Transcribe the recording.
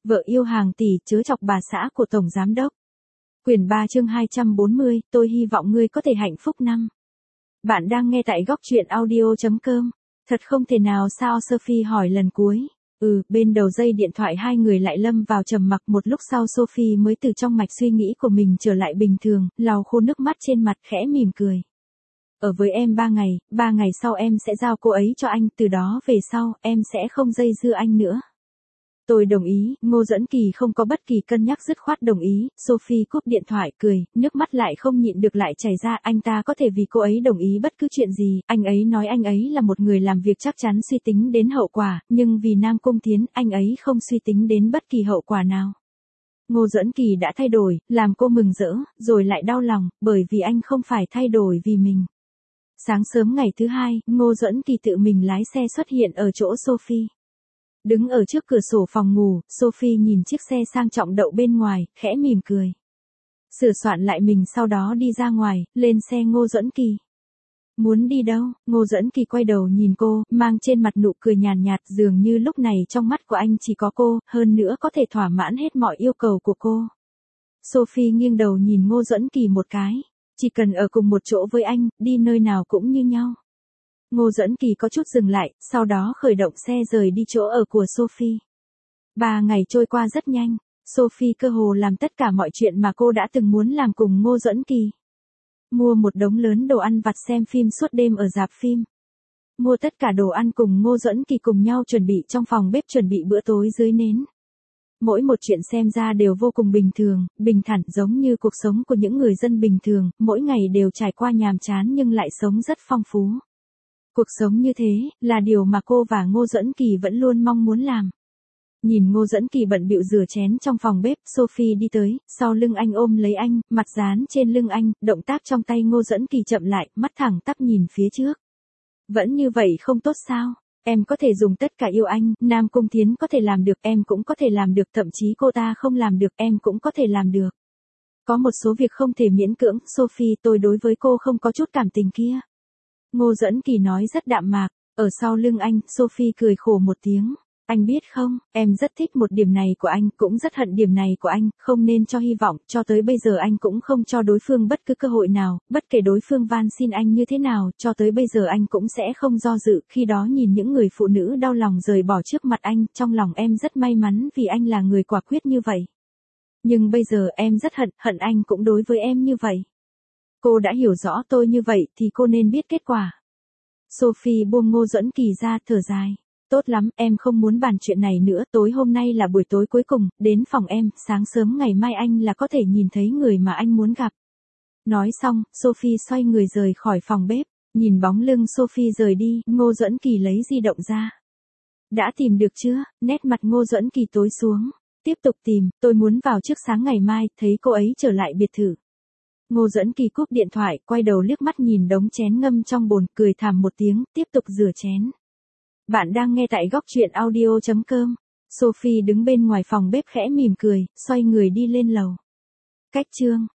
Vợ yêu hàng tỷ chớ chọc bà xã của Tổng Giám Đốc. Quyển 3 chương 240, tôi hy vọng ngươi có thể hạnh phúc năm. Bạn đang nghe tại góc truyện audio.com. Thật không thể nào sao, Sophie hỏi lần cuối. Bên đầu dây điện thoại hai người lại lâm vào trầm mặc. Một lúc sau Sophie mới từ trong mạch suy nghĩ của mình trở lại bình thường, lau khô nước mắt trên mặt khẽ mỉm cười. Ở với em 3 ngày sau em sẽ giao cô ấy cho anh, từ đó về sau, em sẽ không dây dưa anh nữa. Tôi đồng ý, Ngô Dẫn Kỳ không có bất kỳ cân nhắc dứt khoát đồng ý. Sophie cúp điện thoại cười, nước mắt lại không nhịn được lại chảy ra. Anh ta có thể vì cô ấy đồng ý bất cứ chuyện gì, anh ấy nói anh ấy là một người làm việc chắc chắn suy tính đến hậu quả, nhưng vì Nam Cung Thiến, anh ấy không suy tính đến bất kỳ hậu quả nào. Ngô Dẫn Kỳ đã thay đổi, làm cô mừng rỡ, rồi lại đau lòng, bởi vì anh không phải thay đổi vì mình. Sáng sớm ngày thứ hai, Ngô Dẫn Kỳ tự mình lái xe xuất hiện ở chỗ Sophie. Đứng ở trước cửa sổ phòng ngủ, Sophie nhìn chiếc xe sang trọng đậu bên ngoài, khẽ mỉm cười. Sửa soạn lại mình sau đó đi ra ngoài, lên xe Ngô Dẫn Kỳ. Muốn đi đâu? Ngô Dẫn Kỳ quay đầu nhìn cô, mang trên mặt nụ cười nhàn nhạt, dường như lúc này trong mắt của anh chỉ có cô, hơn nữa có thể thỏa mãn hết mọi yêu cầu của cô. Sophie nghiêng đầu nhìn Ngô Dẫn Kỳ một cái. Chỉ cần ở cùng một chỗ với anh, đi nơi nào cũng như nhau. Ngô Dẫn Kỳ có chút dừng lại, sau đó khởi động xe rời đi chỗ ở của Sophie. 3 ngày trôi qua rất nhanh, Sophie cơ hồ làm tất cả mọi chuyện mà cô đã từng muốn làm cùng Ngô Dẫn Kỳ. Mua một đống lớn đồ ăn vặt xem phim suốt đêm ở rạp phim. Mua tất cả đồ ăn cùng Ngô Dẫn Kỳ cùng nhau chuẩn bị trong phòng bếp chuẩn bị bữa tối dưới nến. Mỗi một chuyện xem ra đều vô cùng bình thường, bình thản giống như cuộc sống của những người dân bình thường, mỗi ngày đều trải qua nhàm chán nhưng lại sống rất phong phú. Cuộc sống như thế, là điều mà cô và Ngô Dẫn Kỳ vẫn luôn mong muốn làm. Nhìn Ngô Dẫn Kỳ bận bịu rửa chén trong phòng bếp, Sophie đi tới, sau lưng anh ôm lấy anh, mặt dán trên lưng anh, động tác trong tay Ngô Dẫn Kỳ chậm lại, mắt thẳng tắp nhìn phía trước. Vẫn như vậy không tốt sao? Em có thể dùng tất cả yêu anh, Nam Cung Thiến có thể làm được, em cũng có thể làm được, thậm chí cô ta không làm được, em cũng có thể làm được. Có một số việc không thể miễn cưỡng, Sophie, tôi đối với cô không có chút cảm tình kia. Ngô Dẫn Kỳ nói rất đạm mạc, ở sau lưng anh, Sophie cười khổ một tiếng. Anh biết không, em rất thích một điểm này của anh, cũng rất hận điểm này của anh, không nên cho hy vọng, cho tới bây giờ anh cũng không cho đối phương bất cứ cơ hội nào, bất kể đối phương van xin anh như thế nào, cho tới bây giờ anh cũng sẽ không do dự, khi đó nhìn những người phụ nữ đau lòng rời bỏ trước mặt anh, trong lòng em rất may mắn vì anh là người quả quyết như vậy. Nhưng bây giờ em rất hận anh cũng đối với em như vậy. Cô đã hiểu rõ tôi như vậy thì cô nên biết kết quả. Sophie buông Ngô Dẫn Kỳ ra, thở dài. Tốt lắm, em không muốn bàn chuyện này nữa, tối hôm nay là buổi tối cuối cùng, đến phòng em, sáng sớm ngày mai anh là có thể nhìn thấy người mà anh muốn gặp. Nói xong, Sophie xoay người rời khỏi phòng bếp, nhìn bóng lưng Sophie rời đi, Ngô Dẫn Kỳ lấy di động ra. Đã tìm được chưa? Nét mặt Ngô Dẫn Kỳ tối xuống. Tiếp tục tìm, tôi muốn vào trước sáng ngày mai, thấy cô ấy trở lại biệt thự. Ngô Dẫn Kỳ cúp điện thoại, quay đầu liếc mắt nhìn đống chén ngâm trong bồn, cười thảm một tiếng, tiếp tục rửa chén. Bạn đang nghe tại góc truyện audio.com. Sophie đứng bên ngoài phòng bếp khẽ mỉm cười, xoay người đi lên lầu. Cách chương